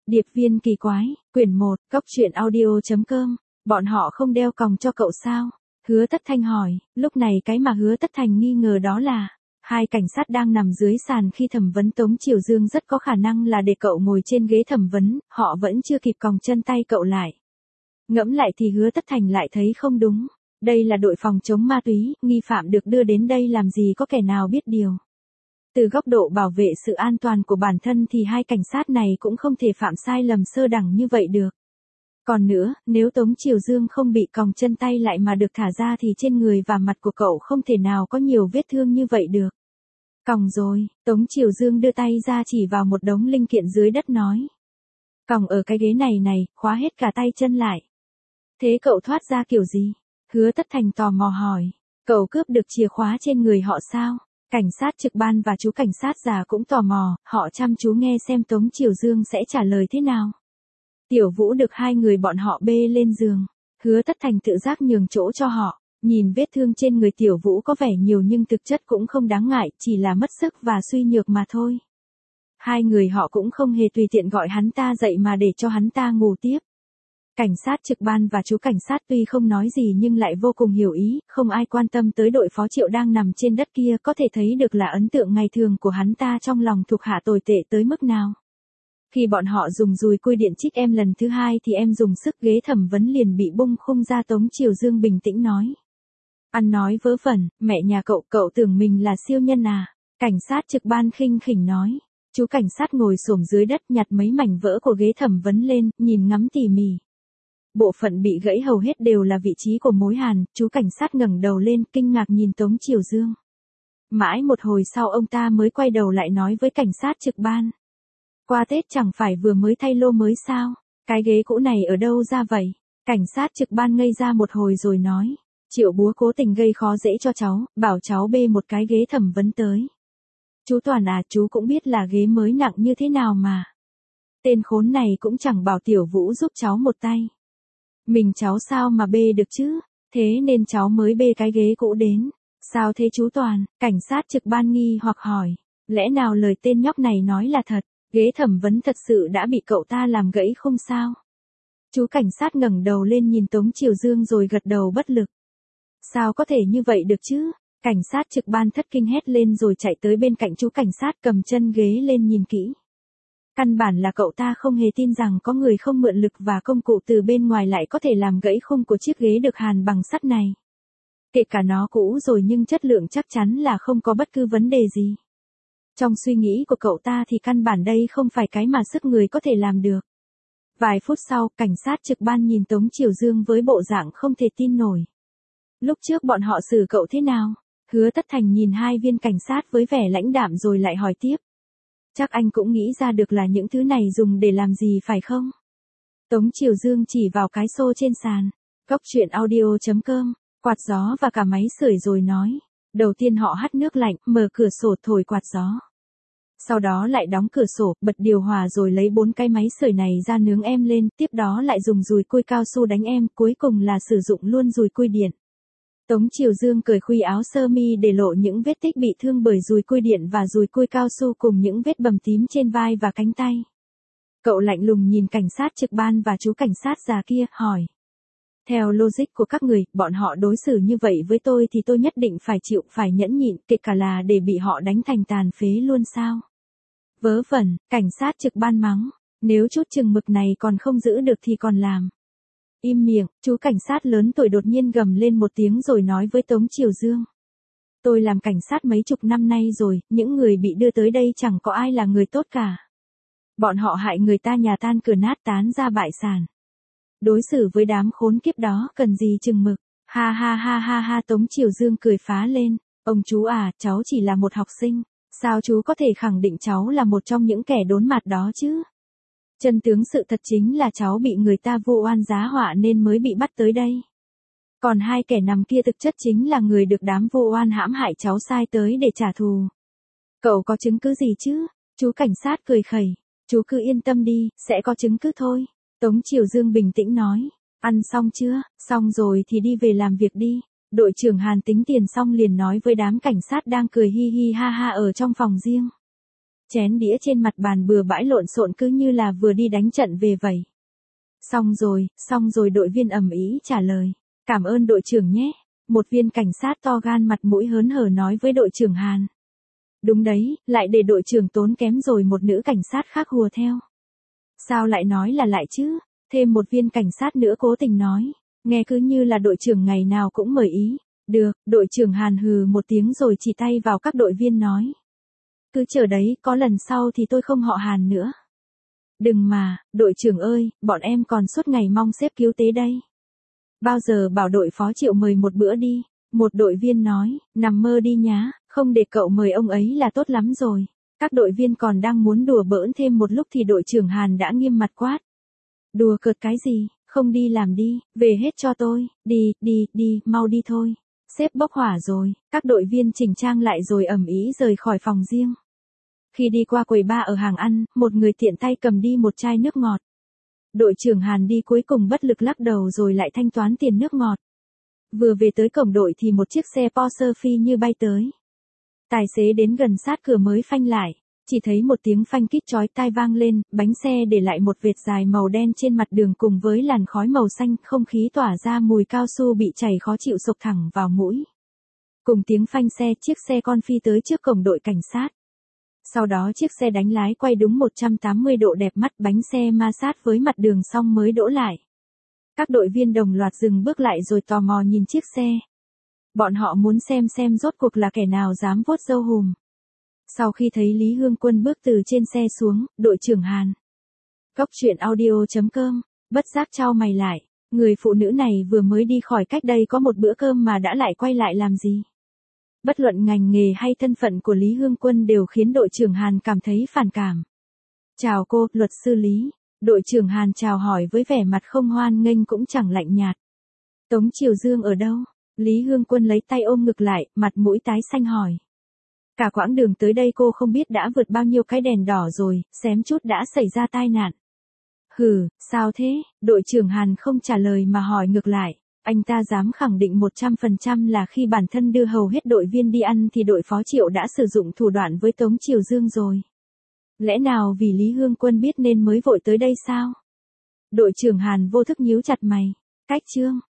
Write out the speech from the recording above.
Điệp viên kỳ quái, quyển 1, Cốc truyện audio.com, bọn họ không đeo còng cho cậu sao? Hứa Tất Thanh hỏi, lúc này cái mà Hứa Tất Thành nghi ngờ đó là, hai cảnh sát đang nằm dưới sàn khi thẩm vấn Tống Triều Dương rất có khả năng là để cậu ngồi trên ghế thẩm vấn, họ vẫn chưa kịp còng chân tay cậu lại. Ngẫm lại thì Hứa Tất Thành lại thấy không đúng, đây là đội phòng chống ma túy, nghi phạm được đưa đến đây làm gì có kẻ nào biết điều. Từ góc độ bảo vệ sự an toàn của bản thân thì hai cảnh sát này cũng không thể phạm sai lầm sơ đẳng như vậy được. Còn nữa, nếu Tống Triều Dương không bị còng chân tay lại mà được thả ra thì trên người và mặt của cậu không thể nào có nhiều vết thương như vậy được. Còng rồi, Tống Triều Dương đưa tay ra chỉ vào một đống linh kiện dưới đất nói. Còng ở cái ghế này, khóa hết cả tay chân lại. Thế cậu thoát ra kiểu gì? Hứa Tất Thành tò mò hỏi. Cậu cướp được chìa khóa trên người họ sao? Cảnh sát trực ban và chú cảnh sát già cũng tò mò, họ chăm chú nghe xem Tống Triều Dương sẽ trả lời thế nào. Tiểu Vũ được hai người bọn họ bê lên giường. Hứa Tất Thành tự giác nhường chỗ cho họ. Nhìn vết thương trên người Tiểu Vũ có vẻ nhiều nhưng thực chất cũng không đáng ngại, chỉ là mất sức và suy nhược mà thôi. Hai người họ cũng không hề tùy tiện gọi hắn ta dậy mà để cho hắn ta ngủ tiếp. Cảnh sát trực ban và chú cảnh sát tuy không nói gì nhưng lại vô cùng hiểu ý, không ai quan tâm tới đội phó Triệu đang nằm trên đất kia, có thể thấy được là ấn tượng ngày thường của hắn ta trong lòng thuộc hạ tồi tệ tới mức nào. Khi bọn họ dùng dùi cui điện chích em lần thứ hai thì em dùng sức ghế thẩm vấn liền bị bung khung ra. Tống Triều Dương bình tĩnh nói. Ăn nói vớ vẩn, mẹ nhà cậu tưởng mình là siêu nhân à? Cảnh sát trực ban khinh khỉnh nói. Chú cảnh sát ngồi xổm dưới đất nhặt mấy mảnh vỡ của ghế thẩm vấn lên, nhìn ngắm tỉ mỉ. Bộ phận bị gãy hầu hết đều là vị trí của mối hàn, chú cảnh sát ngẩng đầu lên kinh ngạc nhìn Tống Triều Dương. Mãi một hồi sau ông ta mới quay đầu lại nói với cảnh sát trực ban. Qua Tết chẳng phải vừa mới thay lô mới sao, cái ghế cũ này ở đâu ra vậy? Cảnh sát trực ban ngây ra một hồi rồi nói. Triệu búa cố tình gây khó dễ cho cháu, bảo cháu bê một cái ghế thẩm vấn tới. Chú Toàn à, chú cũng biết là ghế mới nặng như thế nào mà. Tên khốn này cũng chẳng bảo Tiểu Vũ giúp cháu một tay. Mình cháu sao mà bê được chứ, thế nên cháu mới bê cái ghế cũ đến. Sao thế chú Toàn? Cảnh sát trực ban nghi hoặc hỏi. Lẽ nào lời tên nhóc này nói là thật, ghế thẩm vấn thật sự đã bị cậu ta làm gãy không sao? Chú cảnh sát ngẩng đầu lên nhìn Tống Triều Dương rồi gật đầu bất lực. Sao có thể như vậy được chứ? Cảnh sát trực ban thất kinh hét lên rồi chạy tới bên cạnh chú cảnh sát cầm chân ghế lên nhìn kỹ. Căn bản là cậu ta không hề tin rằng có người không mượn lực và công cụ từ bên ngoài lại có thể làm gãy khung của chiếc ghế được hàn bằng sắt này. Kể cả nó cũ rồi nhưng chất lượng chắc chắn là không có bất cứ vấn đề gì. Trong suy nghĩ của cậu ta thì căn bản đây không phải cái mà sức người có thể làm được. Vài phút sau, cảnh sát trực ban nhìn Tống Triều Dương với bộ dạng không thể tin nổi. Lúc trước bọn họ xử cậu thế nào? Hứa Tất Thành nhìn hai viên cảnh sát với vẻ lãnh đạm rồi lại hỏi tiếp. Chắc anh cũng nghĩ ra được là những thứ này dùng để làm gì phải không? Tống Triều Dương chỉ vào cái xô trên sàn. Cốc truyện audio.com, quạt gió và cả máy sưởi rồi nói. Đầu tiên họ hắt nước lạnh, mở cửa sổ thổi quạt gió. Sau đó lại đóng cửa sổ, bật điều hòa rồi lấy 4 cái máy sưởi này ra nướng em lên, tiếp đó lại dùng dùi cui cao su đánh em, cuối cùng là sử dụng luôn dùi cui điện. Tống Triều Dương cởi khuy áo sơ mi để lộ những vết tích bị thương bởi dùi cui điện và dùi cui cao su cùng những vết bầm tím trên vai và cánh tay. Cậu lạnh lùng nhìn cảnh sát trực ban và chú cảnh sát già kia, hỏi. Theo logic của các người, bọn họ đối xử như vậy với tôi thì tôi nhất định phải chịu, phải nhẫn nhịn, kể cả là để bị họ đánh thành tàn phế luôn sao? Vớ vẩn, cảnh sát trực ban mắng. Nếu chút chừng mực này còn không giữ được thì còn làm. Im miệng, chú cảnh sát lớn tuổi đột nhiên gầm lên một tiếng rồi nói với Tống Triều Dương. Tôi làm cảnh sát mấy chục năm nay rồi, những người bị đưa tới đây chẳng có ai là người tốt cả. Bọn họ hại người ta nhà tan cửa nát tán ra bại sản. Đối xử với đám khốn kiếp đó cần gì chừng mực. Ha ha ha ha ha, Tống Triều Dương cười phá lên. Ông chú à, cháu chỉ là một học sinh. Sao chú có thể khẳng định cháu là một trong những kẻ đốn mặt đó chứ? Chân tướng sự thật chính là cháu bị người ta vu oan giá họa nên mới bị bắt tới đây. Còn hai kẻ nằm kia thực chất chính là người được đám vu oan hãm hại cháu sai tới để trả thù. Cậu có chứng cứ gì chứ? Chú cảnh sát cười khẩy. Chú cứ yên tâm đi, sẽ có chứng cứ thôi. Tống Triều Dương bình tĩnh nói. Ăn xong chưa? Xong rồi thì đi về làm việc đi. Đội trưởng Hàn tính tiền xong liền nói với đám cảnh sát đang cười hi hi ha ha ở trong phòng riêng. Chén đĩa trên mặt bàn bừa bãi lộn xộn cứ như là vừa đi đánh trận về vậy. Xong rồi đội viên ầm ĩ trả lời. Cảm ơn đội trưởng nhé. Một viên cảnh sát to gan mặt mũi hớn hở nói với đội trưởng Hàn. Đúng đấy, lại để đội trưởng tốn kém rồi một nữ cảnh sát khác hùa theo. Sao lại nói là lại chứ? Thêm một viên cảnh sát nữa cố tình nói. Nghe cứ như là đội trưởng ngày nào cũng mời ý. Được, đội trưởng Hàn hừ một tiếng rồi chỉ tay vào các đội viên nói. Cứ chờ đấy, có lần sau thì tôi không họ Hàn nữa. Đừng mà, đội trưởng ơi, bọn em còn suốt ngày mong sếp cứu tế đây. Bao giờ bảo đội phó Triệu mời một bữa đi. Một đội viên nói, nằm mơ đi nhá, không để cậu mời ông ấy là tốt lắm rồi. Các đội viên còn đang muốn đùa bỡn thêm một lúc thì đội trưởng Hàn đã nghiêm mặt quát. Đùa cợt cái gì, không đi làm đi, về hết cho tôi, đi, mau đi thôi. Sếp bốc hỏa rồi, các đội viên chỉnh trang lại rồi ầm ĩ rời khỏi phòng riêng. Khi đi qua quầy bar ở hàng ăn, một người tiện tay cầm đi một chai nước ngọt. Đội trưởng Hàn đi cuối cùng bất lực lắc đầu rồi lại thanh toán tiền nước ngọt. Vừa về tới cổng đội thì một chiếc xe Porsche phi như bay tới. Tài xế đến gần sát cửa mới phanh lại, chỉ thấy một tiếng phanh kít chói tai vang lên, bánh xe để lại một vệt dài màu đen trên mặt đường cùng với làn khói màu xanh, không khí tỏa ra mùi cao su bị chảy khó chịu sộc thẳng vào mũi. Cùng tiếng phanh xe, chiếc xe con phi tới trước cổng đội cảnh sát. Sau đó chiếc xe đánh lái quay đúng 180 độ đẹp mắt, bánh xe ma sát với mặt đường xong mới đỗ lại. Các đội viên đồng loạt dừng bước lại rồi tò mò nhìn chiếc xe. Bọn họ muốn xem rốt cuộc là kẻ nào dám vuốt râu hùm. Sau khi thấy Lý Hương Quân bước từ trên xe xuống, đội trưởng Hàn. Cốc truyện audio.com, bất giác chau mày lại, người phụ nữ này vừa mới đi khỏi cách đây có một bữa cơm mà đã lại quay lại làm gì? Bất luận ngành nghề hay thân phận của Lý Hương Quân đều khiến đội trưởng Hàn cảm thấy phản cảm. Chào cô, luật sư Lý. Đội trưởng Hàn chào hỏi với vẻ mặt không hoan nghênh cũng chẳng lạnh nhạt. Tống Triều Dương ở đâu? Lý Hương Quân lấy tay ôm ngực lại, mặt mũi tái xanh hỏi. Cả quãng đường tới đây cô không biết đã vượt bao nhiêu cái đèn đỏ rồi, xém chút đã xảy ra tai nạn. Hừ, sao thế? Đội trưởng Hàn không trả lời mà hỏi ngược lại. Anh ta dám khẳng định 100% là khi bản thân đưa hầu hết đội viên đi ăn thì đội phó Triệu đã sử dụng thủ đoạn với Tống Triều Dương rồi. Lẽ nào vì Lý Hương Quân biết nên mới vội tới đây sao? Đội trưởng Hàn vô thức nhíu chặt mày. Cách chương.